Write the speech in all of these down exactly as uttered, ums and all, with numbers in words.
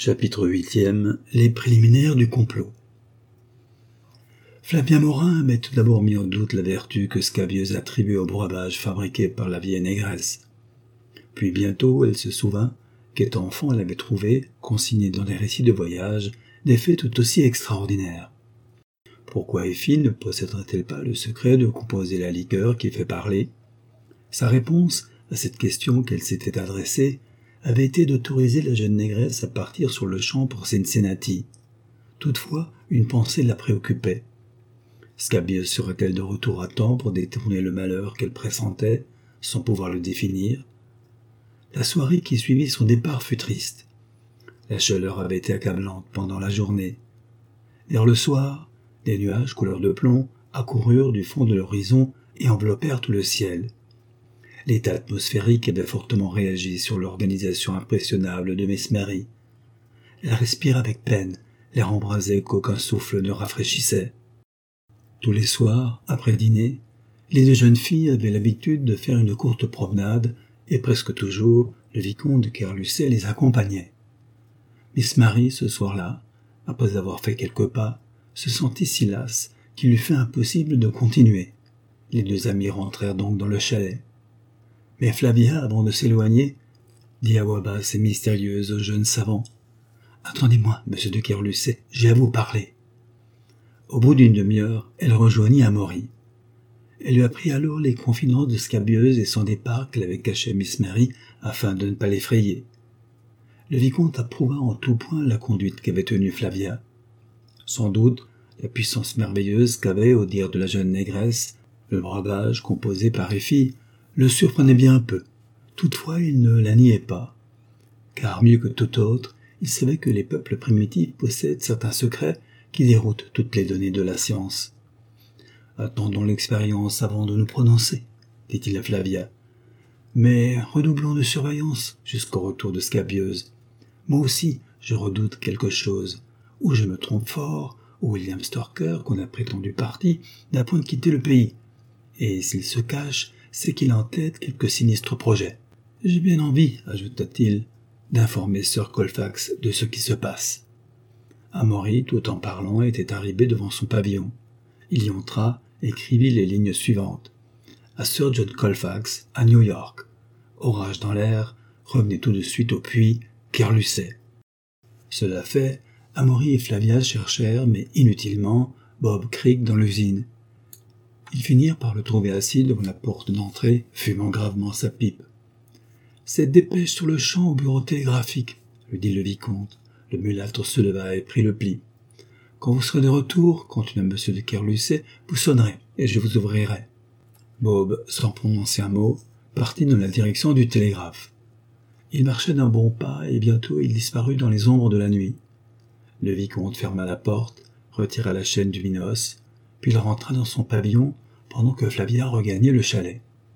Chapitre huitième. Les préliminaires du complot. Flavien Morin met tout d'abord mis en doute la vertu que Scabieuse attribuait au breuvage fabriqué par la vieille négresse. Puis bientôt, elle se souvint qu'étant enfant, elle avait trouvé, consigné dans des récits de voyage, des faits tout aussi extraordinaires. Pourquoi Effie ne posséderait-elle pas le secret de composer la liqueur qui fait parler? Sa réponse à cette question qu'elle s'était adressée avait été d'autoriser la jeune négresse à partir sur le champ pour Cincinnati. Toutefois, une pensée la préoccupait. Scabieuse serait-elle de retour à temps pour détourner le malheur qu'elle pressentait, sans pouvoir le définir? La soirée qui suivit son départ fut triste. La chaleur avait été accablante pendant la journée. Vers le soir, des nuages couleur de plomb accoururent du fond de l'horizon et enveloppèrent tout le ciel. L'état atmosphérique avait fortement réagi sur l'organisation impressionnable de Miss Mary. Elle respirait avec peine, l'air embrasé qu'aucun souffle ne rafraîchissait. Tous les soirs, après dîner, les deux jeunes filles avaient l'habitude de faire une courte promenade, et presque toujours, le vicomte de Kerlusset les accompagnait. Miss Mary, ce soir-là, après avoir fait quelques pas, se sentit si lasse qu'il lui fut impossible de continuer. Les deux amis rentrèrent donc dans le chalet. Mais Flavia, avant de s'éloigner, dit à voix basse et mystérieuse au jeune savant: « Attendez-moi, monsieur de Kerlusset, j'ai à vous parler. » Au bout d'une demi-heure, elle rejoignit Amaury. Elle lui apprit alors les confidences de Scabieuse et son départ qu'elle avait caché à Miss Mary afin de ne pas l'effrayer. Le vicomte approuva en tout point la conduite qu'avait tenue Flavia. Sans doute, la puissance merveilleuse qu'avait, au dire de la jeune négresse, le breuvage composé par Effie, le surprenait bien un peu. Toutefois, il ne la niait pas, car mieux que tout autre, il savait que les peuples primitifs possèdent certains secrets qui déroutent toutes les données de la science. « Attendons l'expérience avant de nous prononcer, » dit-il à Flavia. « Mais redoublons de surveillance jusqu'au retour de Scabieuse. Moi aussi, je redoute quelque chose. Ou je me trompe fort, ou William Storker, qu'on a prétendu parti, n'a point quitté le pays. Et s'il se cache, c'est qu'il a en tête quelques sinistres projets. J'ai bien envie, ajouta-t-il, d'informer Sir Colfax de ce qui se passe. » Amaury, tout en parlant, était arrivé devant son pavillon. Il y entra et écrivit les lignes suivantes. À Sir John Colfax, à New York. Orage dans l'air, revenez tout de suite au puits, Kerlusset. Cela fait, Amaury et Flavia cherchèrent, mais inutilement, Bob Creek dans l'usine. Ils finirent par le trouver assis devant la porte d'entrée, fumant gravement sa pipe. « Cette dépêche sur le champ au bureau télégraphique, » lui dit le vicomte. Le mulâtre se leva et prit le pli. « Quand vous serez de retour, continua M. de Kerlusset, vous sonnerez, et je vous ouvrirai. » Bob, sans prononcer un mot, partit dans la direction du télégraphe. Il marchait d'un bon pas, et bientôt il disparut dans les ombres de la nuit. Le vicomte ferma la porte, retira la chaîne du minos, puis il rentra dans son pavillon pendant que Flavia regagnait le chalet.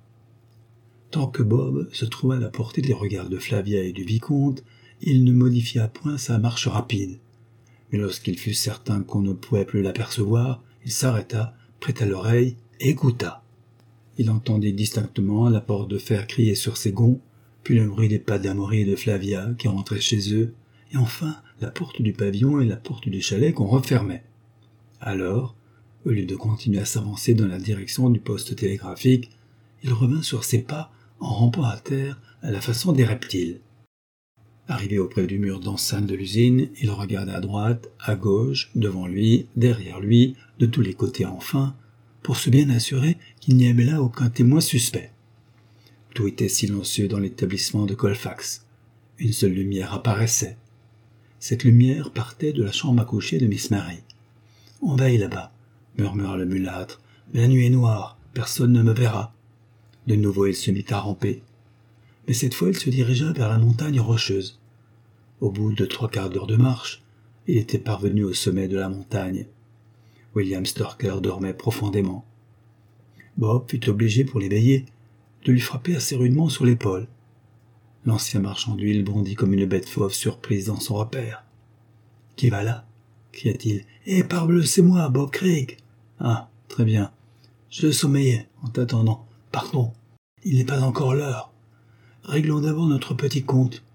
Tant que Bob se trouva à la portée des regards de Flavia et du vicomte, il ne modifia point sa marche rapide. Mais lorsqu'il fut certain qu'on ne pouvait plus l'apercevoir, il s'arrêta, prêta l'oreille et écouta. Il entendit distinctement la porte de fer crier sur ses gonds, puis le bruit des pas d'Amaury et de Flavia qui rentraient chez eux, et enfin la porte du pavillon et la porte du chalet qu'on refermait. Alors, au lieu de continuer à s'avancer dans la direction du poste télégraphique, il revint sur ses pas en rampant à terre à la façon des reptiles. Arrivé auprès du mur d'enceinte de l'usine, il regarda à droite, à gauche, devant lui, derrière lui, de tous les côtés enfin, pour se bien assurer qu'il n'y avait là aucun témoin suspect. Tout était silencieux dans l'établissement de Colfax. Une seule lumière apparaissait. Cette lumière partait de la chambre à coucher de Miss Mary. « On veille là-bas, » murmura le mulâtre. « La nuit est noire, personne ne me verra. » De nouveau il se mit à ramper. Mais cette fois il se dirigea vers la montagne rocheuse. Au bout de trois quarts d'heure de marche, il était parvenu au sommet de la montagne. William Storker dormait profondément. Bob fut obligé, pour l'éveiller, de lui frapper assez rudement sur l'épaule. L'ancien marchand d'huile bondit comme une bête fauve surprise dans son repère. « Qui va là ?» cria-t-il. « Eh, parbleu, c'est moi, Bob Creek. »« Ah, très bien. Je sommeillais en t'attendant. Pardon, il n'est pas encore l'heure. Réglons d'abord notre petit compte.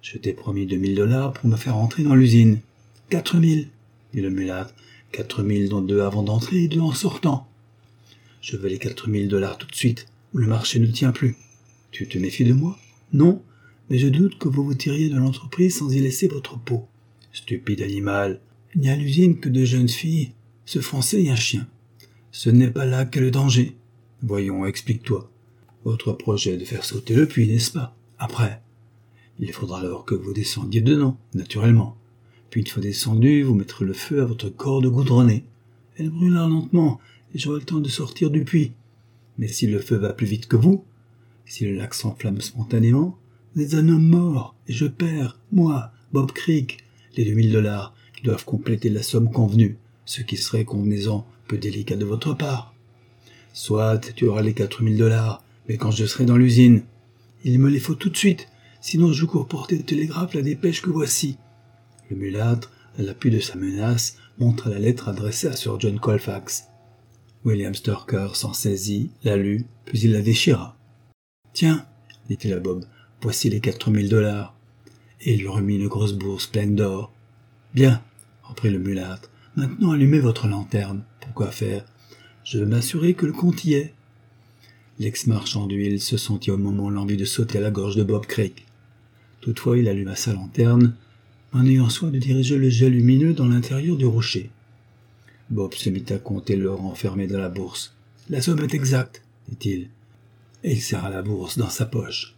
Je t'ai promis deux mille dollars pour me faire entrer dans l'usine. Quatre mille, dit le mulâtre. Quatre mille dont deux avant d'entrer et deux en sortant. Je veux les quatre mille dollars tout de suite, ou le marché ne tient plus. Tu te méfies de moi? Non, mais je doute que vous vous tiriez de l'entreprise sans y laisser votre peau. Stupide animal, il n'y a à l'usine que de jeunes filles, ce français et un chien. Ce n'est pas là qu'est le danger. Voyons, explique-toi. Votre projet est de faire sauter le puits, n'est-ce pas? Après, il faudra alors que vous descendiez dedans, naturellement. Puis une fois descendu, vous mettrez le feu à votre corde goudronnée. Elle brûlera lentement, et j'aurai le temps de sortir du puits. Mais si le feu va plus vite que vous, si le lac s'enflamme spontanément, vous êtes un homme mort, et je perds, moi, Bob Creek, les deux mille dollars qui doivent compléter la somme convenue, ce qui serait, convenez-en, peu délicat de votre part. Soit tu auras les quatre mille dollars, mais quand je serai dans l'usine, il me les faut tout de suite, sinon je cours porter au télégraphe la dépêche que voici. Le mulâtre, à l'appui de sa menace, montra la lettre adressée à Sir John Colfax. William Stoker s'en saisit, la lut, puis il la déchira. « Tiens, dit-il à Bob, voici les quatre mille dollars. » Et il lui remit une grosse bourse pleine d'or. « Bien, reprit le mulâtre, maintenant allumez votre lanterne. Pourquoi faire? Je veux m'assurer que le compte y est. » L'ex-marchand d'huile se sentit au moment l'envie de sauter à la gorge de Bob Creek. Toutefois, il alluma sa lanterne, en ayant soin de diriger le jet lumineux dans l'intérieur du rocher. Bob se mit à compter l'or enfermé dans la bourse. « La somme est exacte, dit-il, et il serra la bourse dans sa poche.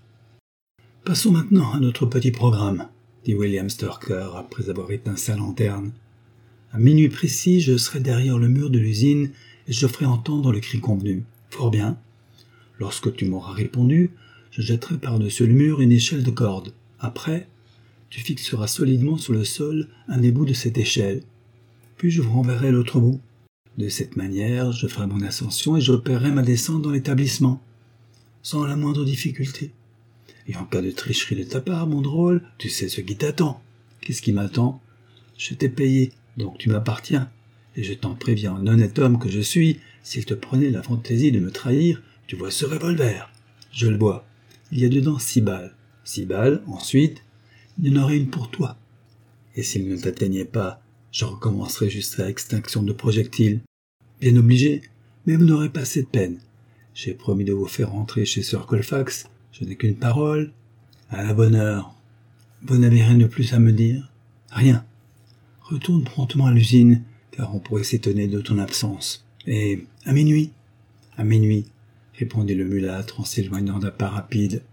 « Passons maintenant à notre petit programme, dit William Stoker après avoir éteint sa lanterne. À minuit précis, je serai derrière le mur de l'usine et je ferai entendre le cri convenu. Fort bien. Lorsque tu m'auras répondu, je jetterai par-dessus le mur une échelle de corde. Après, tu fixeras solidement sur le sol un des bouts de cette échelle. Puis je vous renverrai l'autre bout. De cette manière, je ferai mon ascension et j'opérerai ma descente dans l'établissement, sans la moindre difficulté. Et en cas de tricherie de ta part, mon drôle, tu sais ce qui t'attend. Qu'est-ce qui m'attend? Je t'ai payé, donc tu m'appartiens. Et je t'en préviens, en honnête homme que je suis, s'il te prenait la fantaisie de me trahir, tu vois ce revolver. Je le vois. Il y a dedans six balles. Six balles, ensuite, il y en aurait une pour toi. Et s'il ne t'atteignait pas, je recommencerai jusqu'à extinction de projectiles. Bien obligé, mais vous n'aurez pas assez de peine. J'ai promis de vous faire entrer chez Sir Colfax. Je n'ai qu'une parole. À la bonne heure. Vous n'avez rien de plus à me dire? Rien. Retourne promptement à l'usine, car on pourrait s'étonner de ton absence. Et à minuit? À minuit, répondit le mulâtre en s'éloignant d'un pas rapide.